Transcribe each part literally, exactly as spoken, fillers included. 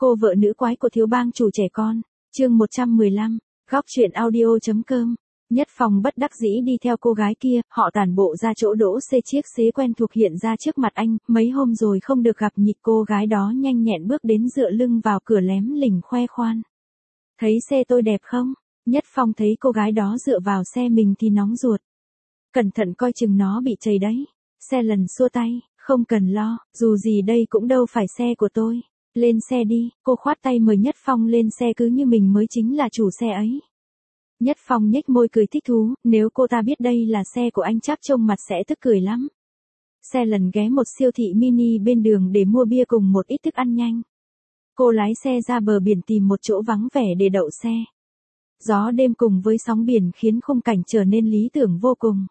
Cô vợ nữ quái của thiếu bang chủ trẻ con. Chương một trăm mười lăm, góc truyện audio.com. Nhất Phong bất đắc dĩ đi theo cô gái kia, họ tản bộ ra chỗ đỗ xe, chiếc xế quen thuộc hiện ra trước mặt anh, mấy hôm rồi không được gặp nhịp, cô gái đó nhanh nhẹn bước đến dựa lưng vào cửa lém lỉnh khoe khoan. Thấy xe tôi đẹp không? Nhất Phong thấy cô gái đó dựa vào xe mình thì nóng ruột. Cẩn thận coi chừng nó bị chảy đấy. Xe lần xua tay, không cần lo, dù gì đây cũng đâu phải xe của tôi. Lên xe đi, cô khoát tay mời Nhất Phong lên xe cứ như mình mới chính là chủ xe ấy. Nhất Phong nhếch môi cười thích thú, nếu cô ta biết đây là xe của anh chắc trông mặt sẽ tức cười lắm. Xe lần ghé một siêu thị mini bên đường để mua bia cùng một ít thức ăn nhanh. Cô lái xe ra bờ biển tìm một chỗ vắng vẻ để đậu xe. Gió đêm cùng với sóng biển khiến khung cảnh trở nên lý tưởng vô cùng.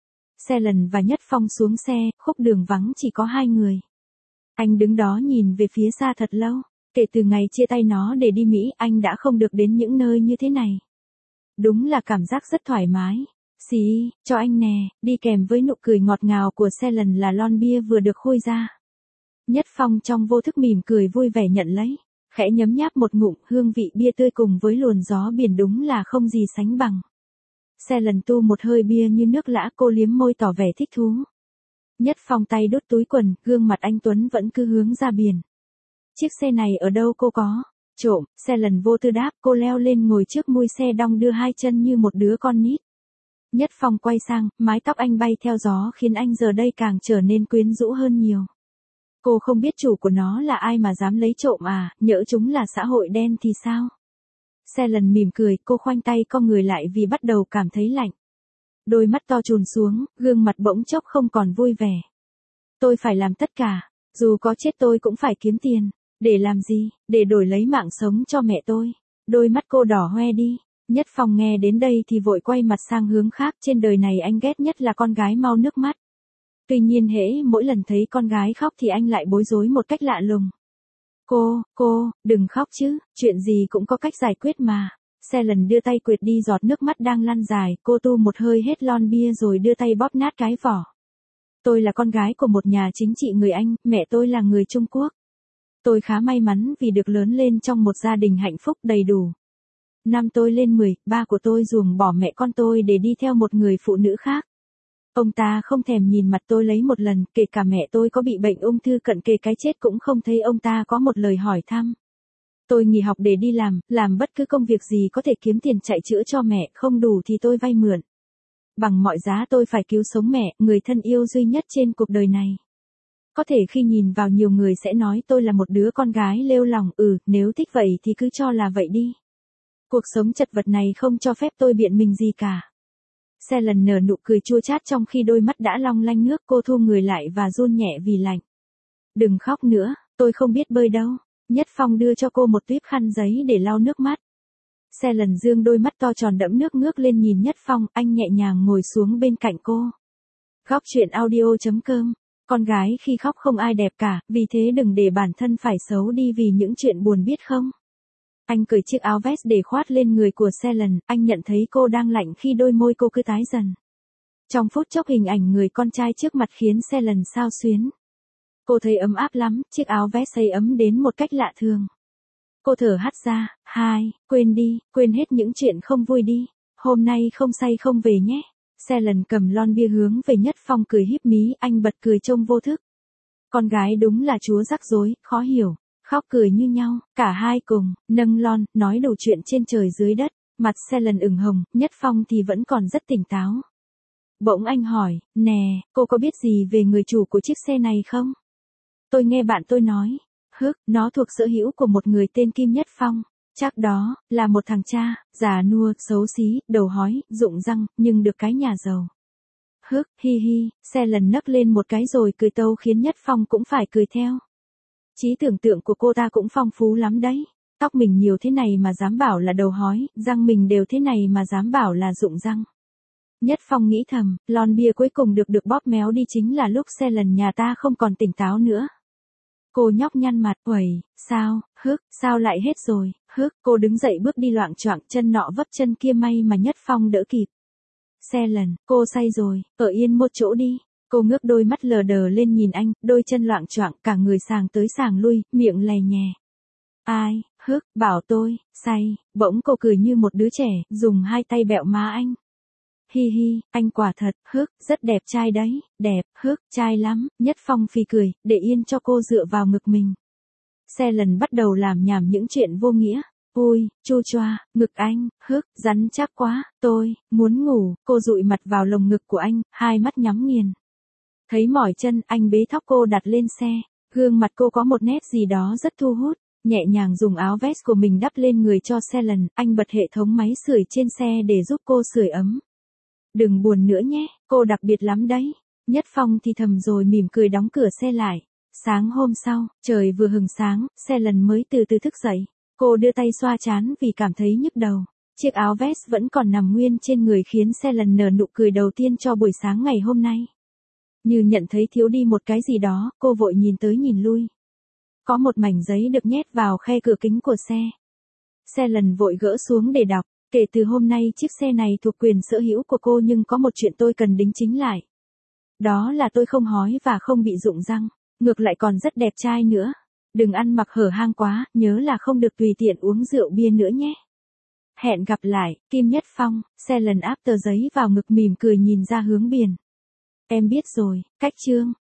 Xe lần và Nhất Phong xuống xe, khúc đường vắng chỉ có hai người. Anh đứng đó nhìn về phía xa thật lâu, kể từ ngày chia tay nó để đi Mỹ anh đã không được đến những nơi như thế này. Đúng là cảm giác rất thoải mái. Xì, cho anh nè, đi kèm với nụ cười ngọt ngào của xe lần là lon bia vừa được khui ra. Nhất Phong trong vô thức mỉm cười vui vẻ nhận lấy, khẽ nhấm nháp một ngụm, hương vị bia tươi cùng với luồn gió biển đúng là không gì sánh bằng. Xe lần tu một hơi bia như nước lã, cô liếm môi tỏ vẻ thích thú. Nhất Phong tay đút túi quần, gương mặt anh tuấn vẫn cứ hướng ra biển. Chiếc xe này ở đâu cô có? Trộm, xe lần vô tư đáp, cô leo lên ngồi trước mui xe đong đưa hai chân như một đứa con nít. Nhất Phong quay sang, mái tóc anh bay theo gió khiến anh giờ đây càng trở nên quyến rũ hơn nhiều. Cô không biết chủ của nó là ai mà dám lấy trộm à, nhỡ chúng là xã hội đen thì sao? Xe lần mỉm cười, cô khoanh tay co người lại vì bắt đầu cảm thấy lạnh. Đôi mắt to trùn xuống, gương mặt bỗng chốc không còn vui vẻ. Tôi phải làm tất cả, dù có chết tôi cũng phải kiếm tiền. Để làm gì? Để đổi lấy mạng sống cho mẹ tôi. Đôi mắt cô đỏ hoe đi. Nhất Phong nghe đến đây thì vội quay mặt sang hướng khác, trên đời này anh ghét nhất là con gái mau nước mắt. Tuy nhiên hễ mỗi lần thấy con gái khóc thì anh lại bối rối một cách lạ lùng. Cô, cô, đừng khóc chứ, chuyện gì cũng có cách giải quyết mà. Xe lần đưa tay quệt đi giọt nước mắt đang lăn dài, cô tu một hơi hết lon bia rồi đưa tay bóp nát cái vỏ. Tôi là con gái của một nhà chính trị người Anh, mẹ tôi là người Trung Quốc. Tôi khá may mắn vì được lớn lên trong một gia đình hạnh phúc đầy đủ. Năm tôi lên mười, ba của tôi ruồng bỏ mẹ con tôi để đi theo một người phụ nữ khác. Ông ta không thèm nhìn mặt tôi lấy một lần, kể cả mẹ tôi có bị bệnh ung thư cận kề cái chết cũng không thấy ông ta có một lời hỏi thăm. Tôi nghỉ học để đi làm, làm bất cứ công việc gì có thể kiếm tiền chạy chữa cho mẹ, không đủ thì tôi vay mượn. Bằng mọi giá tôi phải cứu sống mẹ, người thân yêu duy nhất trên cuộc đời này. Có thể khi nhìn vào nhiều người sẽ nói tôi là một đứa con gái lêu lỏng, ừ, nếu thích vậy thì cứ cho là vậy đi. Cuộc sống chật vật này không cho phép tôi biện minh gì cả. Xe lần nở nụ cười chua chát trong khi đôi mắt đã long lanh nước, cô thu người lại và run nhẹ vì lạnh. Đừng khóc nữa, tôi không biết bơi đâu. Nhất Phong đưa cho cô một tuýp khăn giấy để lau nước mắt. Xe lần dương đôi mắt to tròn đẫm nước ngước lên nhìn Nhất Phong, anh nhẹ nhàng ngồi xuống bên cạnh cô. Góc truyện audio.com. Con gái khi khóc không ai đẹp cả, vì thế đừng để bản thân phải xấu đi vì những chuyện buồn biết không? Anh cởi chiếc áo vest để khoát lên người của xe lần, anh nhận thấy cô đang lạnh khi đôi môi cô cứ tái dần. Trong phút chốc hình ảnh người con trai trước mặt khiến xe lần xao xuyến. Cô thấy ấm áp lắm, chiếc áo vest ấy ấm đến một cách lạ thường. Cô thở hắt ra, hai, quên đi, quên hết những chuyện không vui đi, hôm nay không say không về nhé. Xe lần cầm lon bia hướng về Nhất Phong cười híp mí, anh bật cười trông vô thức. Con gái đúng là chúa rắc rối, khó hiểu, khóc cười như nhau, cả hai cùng, nâng lon, nói đủ chuyện trên trời dưới đất, mặt xe lần ửng hồng, Nhất Phong thì vẫn còn rất tỉnh táo. Bỗng anh hỏi, nè, cô có biết gì về người chủ của chiếc xe này không? Tôi nghe bạn tôi nói, hức, nó thuộc sở hữu của một người tên Kim Nhất Phong. Chắc đó, là một thằng cha, già nua, xấu xí, đầu hói, rụng răng, nhưng được cái nhà giàu. Hức, hi hi, xe lần nấc lên một cái rồi cười tâu khiến Nhất Phong cũng phải cười theo. Trí tưởng tượng của cô ta cũng phong phú lắm đấy. Tóc mình nhiều thế này mà dám bảo là đầu hói, răng mình đều thế này mà dám bảo là rụng răng. Nhất Phong nghĩ thầm, lon bia cuối cùng được được bóp méo đi chính là lúc xe lần nhà ta không còn tỉnh táo nữa. Cô nhóc nhăn mặt, uầy, sao, hức, sao lại hết rồi, hức, cô đứng dậy bước đi loạng choạng, chân nọ vấp chân kia may mà Nhất Phong đỡ kịp. Xe lần, cô say rồi, ở yên một chỗ đi. Cô ngước đôi mắt lờ đờ lên nhìn anh, đôi chân loạng choạng, cả người sàng tới sàng lui, miệng lè nhè. Ai, hức, bảo tôi, say, bỗng cô cười như một đứa trẻ, dùng hai tay bẹo má anh. Hi hi, anh quả thật, hức, rất đẹp trai đấy, đẹp, hức, trai lắm, Nhất Phong phì cười, để yên cho cô dựa vào ngực mình. Xe lần bắt đầu làm nhảm những chuyện vô nghĩa. Ui, chu choa, ngực anh, hức, rắn chắc quá, tôi, muốn ngủ, cô dụi mặt vào lồng ngực của anh, hai mắt nhắm nghiền. Thấy mỏi chân, anh bế thóc cô đặt lên xe, gương mặt cô có một nét gì đó rất thu hút, nhẹ nhàng dùng áo vest của mình đắp lên người cho xe lần, anh bật hệ thống máy sưởi trên xe để giúp cô sưởi ấm. Đừng buồn nữa nhé, cô đặc biệt lắm đấy. Nhất Phong thì thầm rồi mỉm cười đóng cửa xe lại. Sáng hôm sau, trời vừa hừng sáng, xe lần mới từ từ thức dậy. Cô đưa tay xoa trán vì cảm thấy nhức đầu. Chiếc áo vest vẫn còn nằm nguyên trên người khiến xe lần nở nụ cười đầu tiên cho buổi sáng ngày hôm nay. Như nhận thấy thiếu đi một cái gì đó, cô vội nhìn tới nhìn lui. Có một mảnh giấy được nhét vào khe cửa kính của xe. Xe lần vội gỡ xuống để đọc. Kể từ hôm nay chiếc xe này thuộc quyền sở hữu của cô, nhưng có một chuyện tôi cần đính chính lại. Đó là tôi không hói và không bị rụng răng, ngược lại còn rất đẹp trai nữa. Đừng ăn mặc hở hang quá, nhớ là không được tùy tiện uống rượu bia nữa nhé. Hẹn gặp lại, Kim Nhất Phong. Xe lần áp tờ giấy vào ngực mỉm cười nhìn ra hướng biển. Em biết rồi, cách chương.